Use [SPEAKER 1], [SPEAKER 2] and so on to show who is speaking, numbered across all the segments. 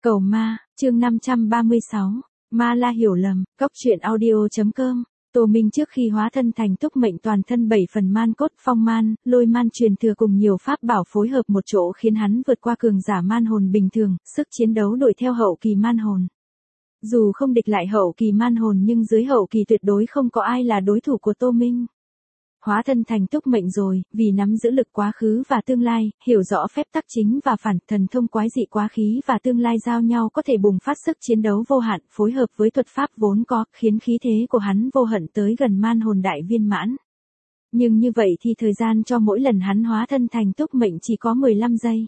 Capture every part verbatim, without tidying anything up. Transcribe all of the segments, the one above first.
[SPEAKER 1] Cầu ma, chương năm trăm ba mươi sáu, Ma La hiểu lầm, Cóc truyện audio.com. Tô Minh trước khi hóa thân thành túc mệnh toàn thân bảy phần man cốt phong man, lôi man truyền thừa cùng nhiều pháp bảo phối hợp một chỗ khiến hắn vượt qua cường giả man hồn bình thường, sức chiến đấu đuổi theo hậu kỳ man hồn. Dù không địch lại hậu kỳ man hồn nhưng dưới hậu kỳ tuyệt đối không có ai là đối thủ của Tô Minh. Hóa thân thành túc mệnh rồi, vì nắm giữ lực quá khứ và tương lai, hiểu rõ phép tắc chính và phản, thần thông quái dị quá khí và tương lai giao nhau có thể bùng phát sức chiến đấu vô hạn, phối hợp với thuật pháp vốn có, khiến khí thế của hắn vô hận tới gần man hồn đại viên mãn. Nhưng như vậy thì thời gian cho mỗi lần hắn hóa thân thành túc mệnh chỉ có mười lăm giây.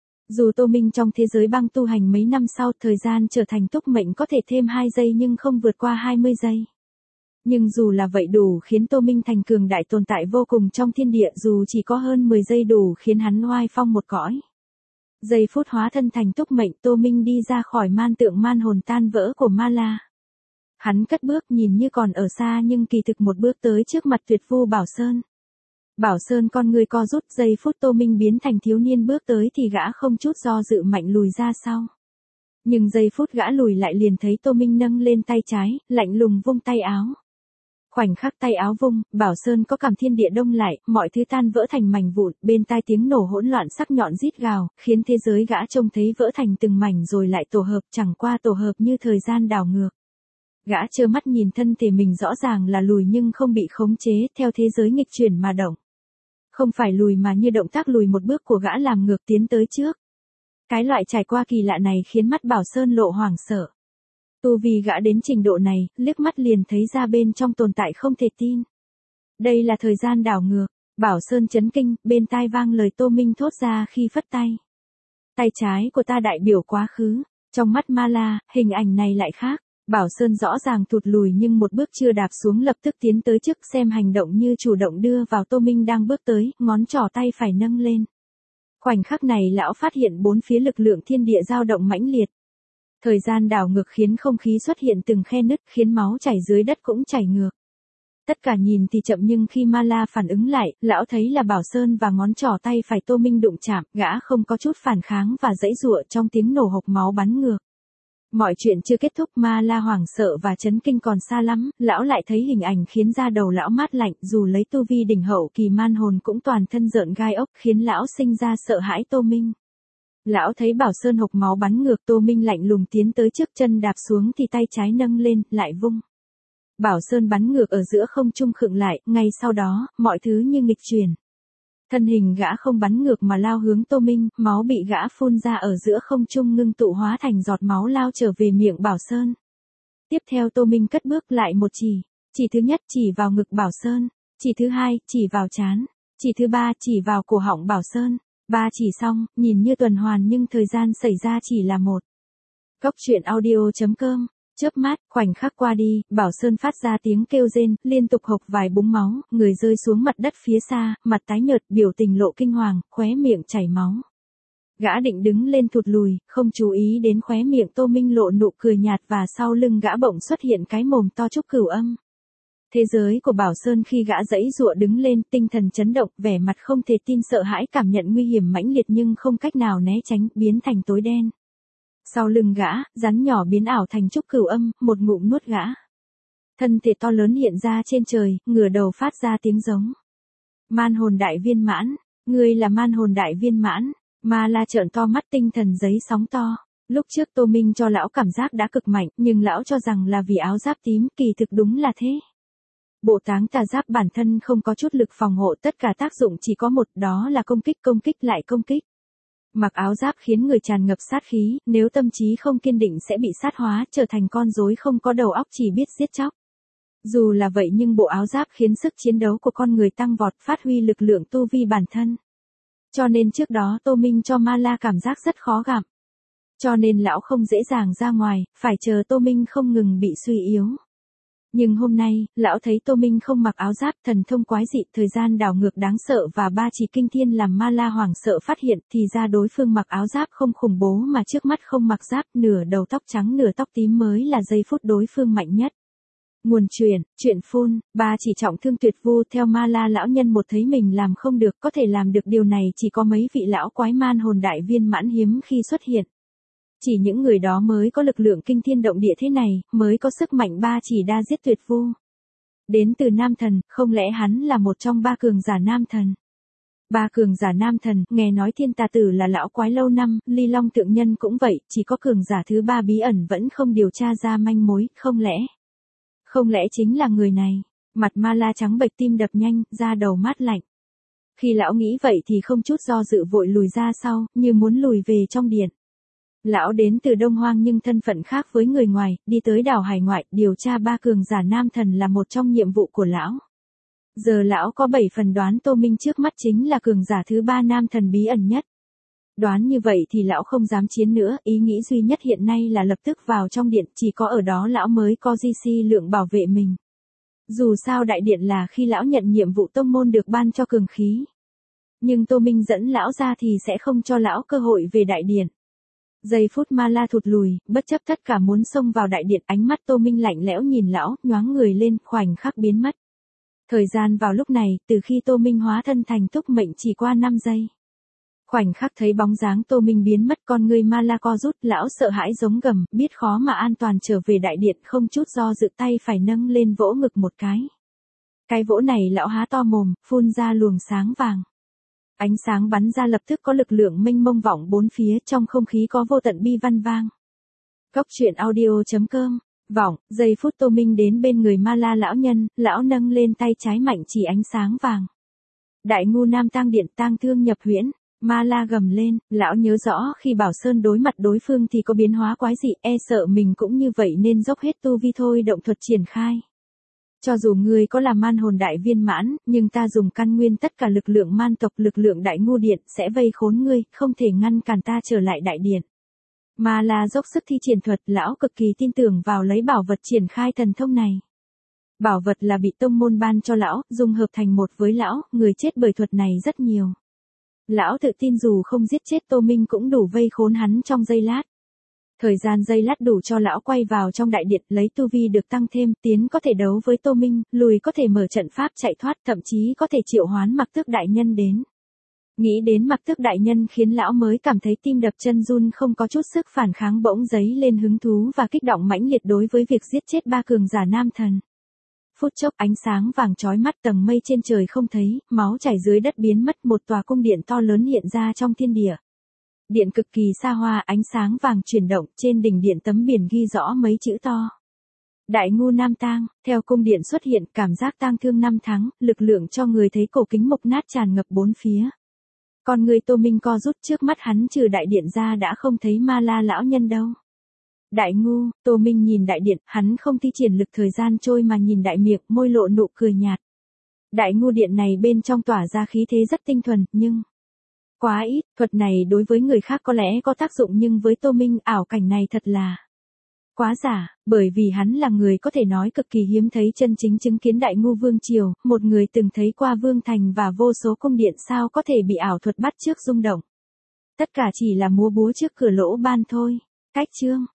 [SPEAKER 1] Dù Tô Minh trong thế giới băng tu hành mấy năm sau, thời gian trở thành túc mệnh có thể thêm hai giây nhưng không vượt qua hai mươi giây. Nhưng dù là vậy đủ khiến Tô Minh thành cường đại tồn tại vô cùng trong thiên địa, dù chỉ có hơn mười giây đủ khiến hắn oai phong một cõi. Giây phút hóa thân thành túc mệnh, Tô Minh đi ra khỏi man tượng man hồn tan vỡ của Ma La. Hắn cất bước nhìn như còn ở xa nhưng kỳ thực một bước tới trước mặt Tuyệt Vu Bảo Sơn. Bảo Sơn con người co rút, giây phút Tô Minh biến thành thiếu niên bước tới thì gã không chút do dự mạnh lùi ra sau. Nhưng giây phút gã lùi lại liền thấy Tô Minh nâng lên tay trái, lạnh lùng vung tay áo. Khoảnh khắc tay áo vung, Bảo Sơn có cảm thiên địa đông lại, mọi thứ tan vỡ thành mảnh vụn, bên tai tiếng nổ hỗn loạn sắc nhọn rít gào, khiến thế giới gã trông thấy vỡ thành từng mảnh rồi lại tổ hợp, chẳng qua tổ hợp như thời gian đảo ngược. Gã trơ mắt nhìn thân thể mình rõ ràng là lùi nhưng không bị khống chế, theo thế giới nghịch chuyển mà động. Không phải lùi mà như động tác lùi một bước của gã làm ngược tiến tới trước. Cái loại trải qua kỳ lạ này khiến mắt Bảo Sơn lộ hoảng sợ. Tu vì gã đến trình độ này, liếc mắt liền thấy ra bên trong tồn tại không thể tin. Đây là thời gian đảo ngược. Bảo Sơn chấn kinh, bên tai vang lời Tô Minh thốt ra khi phất tay. Tay trái của ta đại biểu quá khứ. Trong mắt Ma La, hình ảnh này lại khác. Bảo Sơn rõ ràng tụt lùi nhưng một bước chưa đạp xuống lập tức tiến tới trước, xem hành động như chủ động đưa vào Tô Minh đang bước tới, ngón trỏ tay phải nâng lên. Khoảnh khắc này lão phát hiện bốn phía lực lượng thiên địa dao động mãnh liệt. Thời gian đảo ngược khiến không khí xuất hiện từng khe nứt, khiến máu chảy dưới đất cũng chảy ngược. Tất cả nhìn thì chậm nhưng khi Ma La phản ứng lại, lão thấy là Bảo Sơn và ngón trỏ tay phải Tô Minh đụng chạm, gã không có chút phản kháng và giãy giụa trong tiếng nổ hộc máu bắn ngược. Mọi chuyện chưa kết thúc, Ma La hoảng sợ và chấn kinh còn xa lắm, lão lại thấy hình ảnh khiến da đầu lão mát lạnh, dù lấy tu vi đỉnh hậu kỳ man hồn cũng toàn thân rợn gai ốc, khiến lão sinh ra sợ hãi Tô Minh. Lão thấy Bảo Sơn hộc máu bắn ngược, Tô Minh lạnh lùng tiến tới trước, chân đạp xuống thì tay trái nâng lên, lại vung. Bảo Sơn bắn ngược ở giữa không trung khựng lại, ngay sau đó, mọi thứ như nghịch chuyển. Thân hình gã không bắn ngược mà lao hướng Tô Minh, máu bị gã phun ra ở giữa không trung ngưng tụ hóa thành giọt máu lao trở về miệng Bảo Sơn. Tiếp theo Tô Minh cất bước lại một chỉ, chỉ thứ nhất chỉ vào ngực Bảo Sơn, chỉ thứ hai chỉ vào trán, chỉ thứ ba chỉ vào cổ họng Bảo Sơn. Ba chỉ xong, nhìn như tuần hoàn nhưng thời gian xảy ra chỉ là một. Cóc truyện audio.com. Chớp mắt, khoảnh khắc qua đi, Bảo Sơn phát ra tiếng kêu rên, liên tục hộc vài búng máu, người rơi xuống mặt đất phía xa, mặt tái nhợt, biểu tình lộ kinh hoàng, khóe miệng chảy máu. Gã định đứng lên thụt lùi, không chú ý đến khóe miệng Tô Minh lộ nụ cười nhạt và sau lưng gã bỗng xuất hiện cái mồm to trúc cửu âm. Thế giới của Bảo Sơn khi gã giãy giụa đứng lên, tinh thần chấn động, vẻ mặt không thể tin, sợ hãi, cảm nhận nguy hiểm mãnh liệt nhưng không cách nào né tránh, biến thành tối đen. Sau lưng gã, rắn nhỏ biến ảo thành trúc cửu âm, một ngụm nuốt gã. Thân thể to lớn hiện ra trên trời, ngửa đầu phát ra tiếng giống. Man hồn đại viên mãn, ngươi là man hồn đại viên mãn. Ma La trợn to mắt, tinh thần giấy sóng to. Lúc trước Tô Minh cho lão cảm giác đã cực mạnh, nhưng lão cho rằng là vì áo giáp tím, kỳ thực đúng là thế. Bộ táng tà giáp bản thân không có chút lực phòng hộ, tất cả tác dụng chỉ có một, đó là công kích, công kích lại công kích. Mặc áo giáp khiến người tràn ngập sát khí, nếu tâm trí không kiên định sẽ bị sát hóa, trở thành con rối không có đầu óc chỉ biết giết chóc. Dù là vậy nhưng bộ áo giáp khiến sức chiến đấu của con người tăng vọt, phát huy lực lượng tu vi bản thân. Cho nên trước đó Tô Minh cho Ma La cảm giác rất khó gặp. Cho nên lão không dễ dàng ra ngoài, phải chờ Tô Minh không ngừng bị suy yếu. Nhưng hôm nay, lão thấy Tô Minh không mặc áo giáp, thần thông quái dị, thời gian đảo ngược đáng sợ và ba chỉ kinh thiên làm Ma La hoảng sợ phát hiện, thì ra đối phương mặc áo giáp không khủng bố mà trước mắt không mặc giáp, nửa đầu tóc trắng nửa tóc tím mới là giây phút đối phương mạnh nhất. Nguồn truyền, chuyện phun, ba chỉ trọng thương Tuyệt Vu, theo Ma La lão nhân một thấy mình làm không được, có thể làm được điều này chỉ có mấy vị lão quái man hồn đại viên mãn hiếm khi xuất hiện. Chỉ những người đó mới có lực lượng kinh thiên động địa thế này, mới có sức mạnh ba chỉ đa giết tuyệt vu. Đến từ nam thần, không lẽ hắn là một trong ba cường giả nam thần? Ba cường giả nam thần, nghe nói thiên tà tử là lão quái lâu năm, ly long tượng nhân cũng vậy, chỉ có cường giả thứ ba bí ẩn vẫn không điều tra ra manh mối, không lẽ? Không lẽ chính là người này? Mặt Ma La trắng bệch, tim đập nhanh, da đầu mát lạnh. Khi lão nghĩ vậy thì không chút do dự vội lùi ra sau, như muốn lùi về trong điện. Lão đến từ Đông Hoang nhưng thân phận khác với người ngoài, đi tới đảo hải ngoại, điều tra ba cường giả nam thần là một trong nhiệm vụ của lão. Giờ lão có bảy phần đoán Tô Minh trước mắt chính là cường giả thứ ba nam thần bí ẩn nhất. Đoán như vậy thì lão không dám chiến nữa, ý nghĩ duy nhất hiện nay là lập tức vào trong điện, chỉ có ở đó lão mới có di si lượng bảo vệ mình. Dù sao đại điện là khi lão nhận nhiệm vụ tông môn được ban cho cường khí. Nhưng Tô Minh dẫn lão ra thì sẽ không cho lão cơ hội về đại điện. Giây phút Ma La thụt lùi, bất chấp tất cả muốn xông vào đại điện, ánh mắt Tô Minh lạnh lẽo nhìn lão, nhoáng người lên, khoảnh khắc biến mất. Thời gian vào lúc này, từ khi Tô Minh hóa thân thành túc mệnh chỉ qua năm giây. Khoảnh khắc thấy bóng dáng Tô Minh biến mất, con người Ma La co rút, lão sợ hãi giống gầm, biết khó mà an toàn trở về đại điện, không chút do dự tay phải nâng lên vỗ ngực một cái. Cái vỗ này lão há to mồm, phun ra luồng sáng vàng. Ánh sáng bắn ra lập tức có lực lượng mênh mông vọng bốn phía, trong không khí có vô tận bi văn vang. Cốc truyện audio chấm com. Vọng, giây phút Tô Minh đến bên người Ma La lão nhân, lão nâng lên tay trái mạnh chỉ ánh sáng vàng. Đại ngu nam tang điện, tang thương nhập huyễn. Ma La gầm lên, lão nhớ rõ khi Bảo Sơn đối mặt đối phương thì có biến hóa quái dị, e sợ mình cũng như vậy nên dốc hết tu vi thôi động thuật triển khai. Cho dù ngươi có là man hồn đại viên mãn, nhưng ta dùng căn nguyên tất cả lực lượng man tộc, lực lượng đại ngu điện sẽ vây khốn ngươi, không thể ngăn cản ta trở lại đại điện. Ma La dốc sức thi triển thuật, lão cực kỳ tin tưởng vào lấy bảo vật triển khai thần thông này. Bảo vật là bị tông môn ban cho lão, dung hợp thành một với lão, người chết bởi thuật này rất nhiều. Lão tự tin dù không giết chết Tô Minh cũng đủ vây khốn hắn trong giây lát. Thời gian giây lát đủ cho lão quay vào trong đại điện, lấy tu vi được tăng thêm, tiến có thể đấu với Tô Minh, lùi có thể mở trận pháp chạy thoát, thậm chí có thể triệu hoán Mặc Tước đại nhân đến. Nghĩ đến Mặc Tước đại nhân khiến lão mới cảm thấy tim đập chân run, không có chút sức phản kháng, bỗng dấy lên hứng thú và kích động mãnh liệt đối với việc giết chết ba cường giả nam thần. Phút chốc ánh sáng vàng chói mắt, tầng mây trên trời không thấy, máu chảy dưới đất biến mất, một tòa cung điện to lớn hiện ra trong thiên địa. Điện cực kỳ xa hoa, ánh sáng vàng chuyển động, trên đỉnh điện tấm biển ghi rõ mấy chữ to. Đại ngu nam tang, theo cung điện xuất hiện, cảm giác tang thương năm tháng, lực lượng cho người thấy cổ kính mục nát tràn ngập bốn phía. Con người Tô Minh co rút, trước mắt hắn trừ đại điện ra đã không thấy Ma La lão nhân đâu. Đại ngu, Tô Minh nhìn đại điện, hắn không thi triển lực thời gian trôi mà nhìn đại miệng, môi lộ nụ cười nhạt. Đại ngu điện này bên trong tỏa ra khí thế rất tinh thuần, nhưng quá ít, thuật này đối với người khác có lẽ có tác dụng nhưng với Tô Minh ảo cảnh này thật là quá giả, bởi vì hắn là người có thể nói cực kỳ hiếm thấy chân chính chứng kiến đại ngu vương triều, một người từng thấy qua vương thành và vô số cung điện, sao có thể bị ảo thuật bắt chước rung động. Tất cả chỉ là múa búa trước cửa lỗ ban thôi. Cách chương